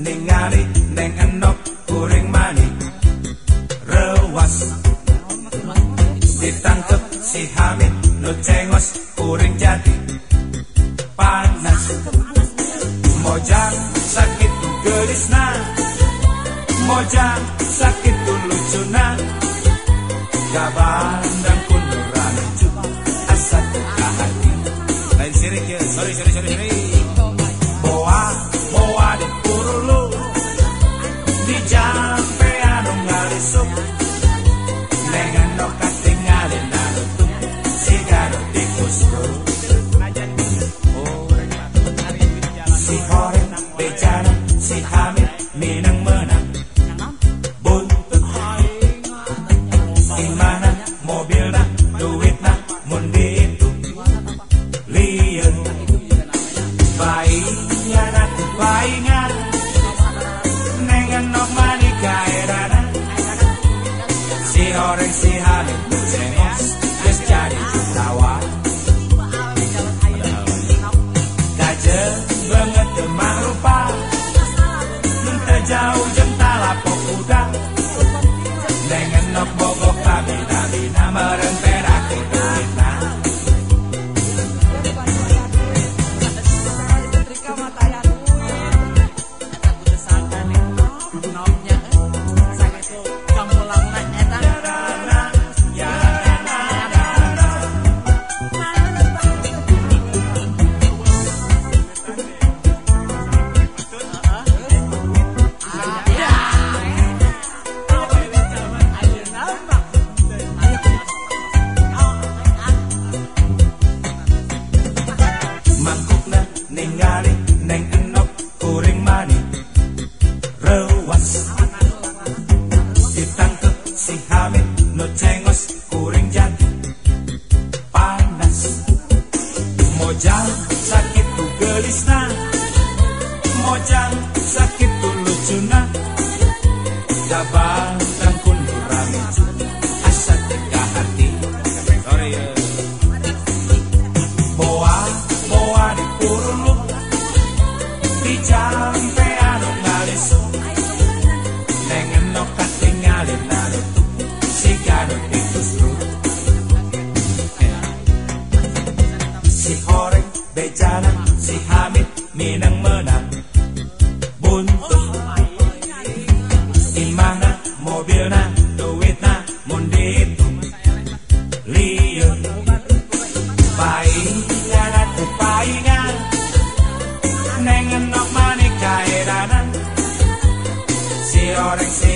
ningali neng enok kuring mani rewas ditangkep si Hamid nu cengos kuring jadi panas mojang sakit tu gelisna mojang sakit tu lucuna gabandang kunurang asa teka hati lain sirik ya sorry boa di purulu di jampe anu ngalisuk dengan nokat tinggalin narutuk si garut di kusku si horeng becana si Hamid minang menang buntut gimana mobilna duitna mundi itu liar bayinya nanti bayingan nengen nok mani kairana si horeng si Hamid cengos geus jadi jutawan gajah banget demang rupa jauh jeng talapok kuda dengan nok bogok kabina meren perak duitna mangkukna ningali neng enok kuring mani rewas ditangkep si Hamid nu cengos kuring jadi panas mojang sakit tu gelisna mojang sakit tu lucuna gabandang kunurang asa teka hati sorry ya boa di purulu di jampe anu ngalisuk nengen nokat tinggalin narutuk si garut di kusku si horeng becana si Hamid minang menang buntut imahna mobilna duitna mundi itu liar bayinya nanti bayingan nengen nok mani kairana si horeng si